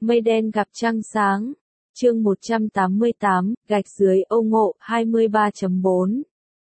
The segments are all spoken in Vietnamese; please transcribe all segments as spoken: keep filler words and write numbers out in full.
Mây đen gặp trăng sáng. Chương một trăm tám mươi tám, gạch dưới ô ngộ hai mươi ba chấm bốn.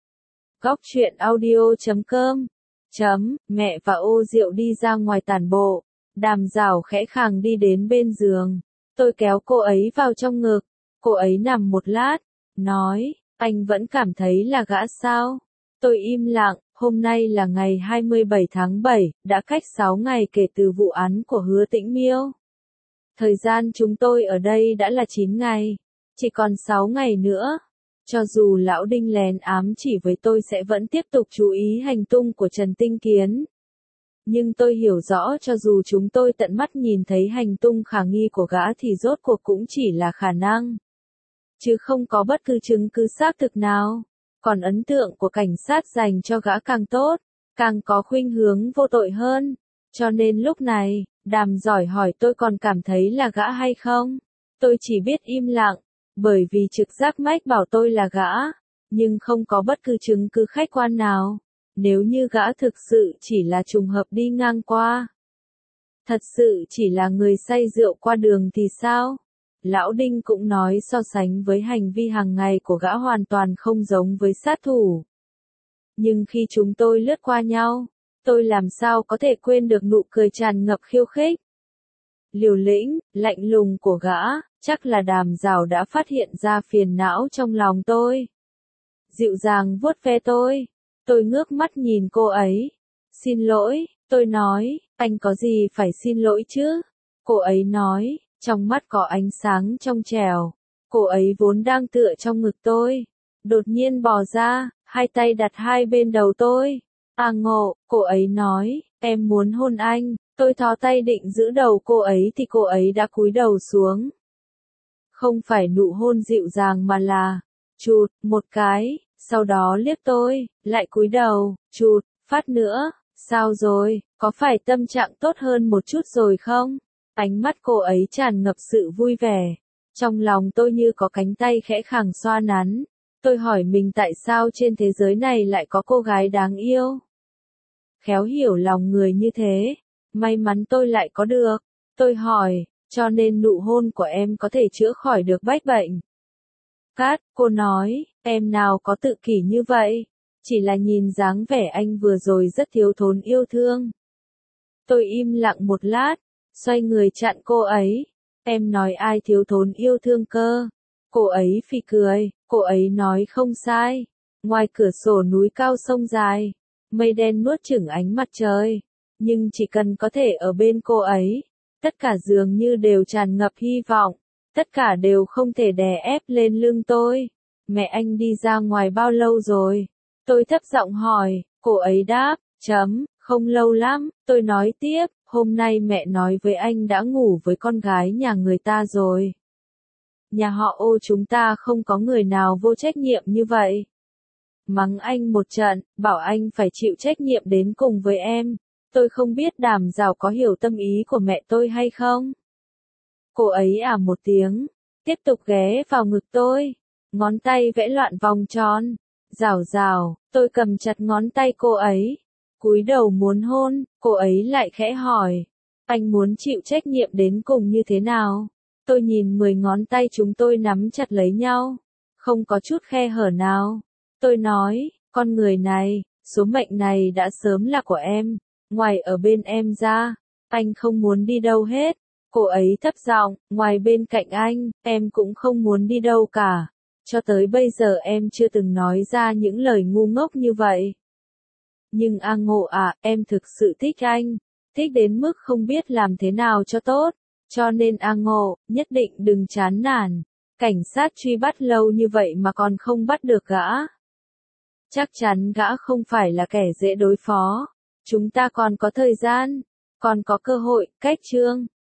Góc truyện audio chấm com. Chấm, mẹ và Ô Diệu đi ra ngoài tản bộ. Đàm Dảo khẽ khàng đi đến bên giường. Tôi kéo cô ấy vào trong ngực. Cô ấy nằm một lát, nói, anh vẫn cảm thấy là gã sao? Tôi im lặng, hôm nay là ngày hai mươi bảy tháng bảy, đã cách sáu ngày kể từ vụ án của Hứa Tĩnh Miêu. Thời gian chúng tôi ở đây đã là chín ngày, chỉ còn sáu ngày nữa. Cho dù lão Đinh lén ám chỉ với tôi sẽ vẫn tiếp tục chú ý hành tung của Trần Tinh Kiến. Nhưng tôi hiểu rõ cho dù chúng tôi tận mắt nhìn thấy hành tung khả nghi của gã thì rốt cuộc cũng chỉ là khả năng, chứ không có bất cứ chứng cứ xác thực nào. Còn ấn tượng của cảnh sát dành cho gã càng tốt, càng có khuynh hướng vô tội hơn. Cho nên lúc này, Đàm Giỏi hỏi tôi còn cảm thấy là gã hay không. Tôi chỉ biết im lặng, bởi vì trực giác mách bảo tôi là gã, nhưng không có bất cứ chứng cứ khách quan nào. Nếu như gã thực sự chỉ là trùng hợp đi ngang qua, thật sự chỉ là người say rượu qua đường thì sao? Lão Đinh cũng nói so sánh với hành vi hàng ngày của gã hoàn toàn không giống với sát thủ. Nhưng khi chúng tôi lướt qua nhau, tôi làm sao có thể quên được nụ cười tràn ngập khiêu khích, liều lĩnh, lạnh lùng của gã. Chắc là Đàm Giảo đã phát hiện ra phiền não trong lòng tôi. Dịu dàng vuốt ve tôi. Tôi ngước mắt nhìn cô ấy. Xin lỗi, tôi nói, anh có gì phải xin lỗi chứ? Cô ấy nói, trong mắt có ánh sáng trong trẻo. Cô ấy vốn đang tựa trong ngực tôi, đột nhiên bò ra, hai tay đặt hai bên đầu tôi. À Ngộ, cô ấy nói, em muốn hôn anh. Tôi thò tay định giữ đầu cô ấy thì cô ấy đã cúi đầu xuống. Không phải nụ hôn dịu dàng mà là chụt một cái, sau đó liếc tôi, lại cúi đầu, chụt, phát nữa. Sao rồi, có phải tâm trạng tốt hơn một chút rồi không? Ánh mắt cô ấy tràn ngập sự vui vẻ. Trong lòng tôi như có cánh tay khẽ khàng xoa nắn. Tôi hỏi mình tại sao trên thế giới này lại có cô gái đáng yêu, khéo hiểu lòng người như thế. May mắn tôi lại có được. Tôi hỏi, cho nên nụ hôn của em có thể chữa khỏi được bách bệnh. Cát, cô nói, em nào có tự kỷ như vậy. Chỉ là nhìn dáng vẻ anh vừa rồi rất thiếu thốn yêu thương. Tôi im lặng một lát, xoay người chặn cô ấy. Em nói ai thiếu thốn yêu thương cơ? Cô ấy phì cười, cô ấy nói không sai. Ngoài cửa sổ núi cao sông dài, mây đen nuốt chửng ánh mặt trời. Nhưng chỉ cần có thể ở bên cô ấy, tất cả dường như đều tràn ngập hy vọng. Tất cả đều không thể đè ép lên lưng tôi. Mẹ anh đi ra ngoài bao lâu rồi? Tôi thấp giọng hỏi. Cô ấy đáp, chấm, không lâu lắm. Tôi nói tiếp, hôm nay mẹ nói với anh đã ngủ với con gái nhà người ta rồi. Nhà họ Ô chúng ta không có người nào vô trách nhiệm như vậy. Mắng anh một trận, bảo anh phải chịu trách nhiệm đến cùng với em. Tôi không biết Đàm Giảo có hiểu tâm ý của mẹ tôi hay không. Cô ấy à một tiếng, tiếp tục ghé vào ngực tôi, ngón tay vẽ loạn vòng tròn. Giảo Giảo, tôi cầm chặt ngón tay cô ấy, cúi đầu muốn hôn. Cô ấy lại khẽ hỏi, anh muốn chịu trách nhiệm đến cùng như thế nào? Tôi nhìn mười ngón tay chúng tôi nắm chặt lấy nhau, không có chút khe hở nào. Tôi nói, con người này, số mệnh này đã sớm là của em. Ngoài ở bên em ra, anh không muốn đi đâu hết. Cô ấy thấp giọng, ngoài bên cạnh anh, em cũng không muốn đi đâu cả. Cho tới bây giờ em chưa từng nói ra những lời ngu ngốc như vậy. Nhưng A Ngộ à, em thực sự thích anh. Thích đến mức không biết làm thế nào cho tốt. Cho nên A Ngộ, nhất định đừng chán nản. Cảnh sát truy bắt lâu như vậy mà còn không bắt được gã. Chắc chắn gã không phải là kẻ dễ đối phó. Chúng ta còn có thời gian, còn có cơ hội. Cách chương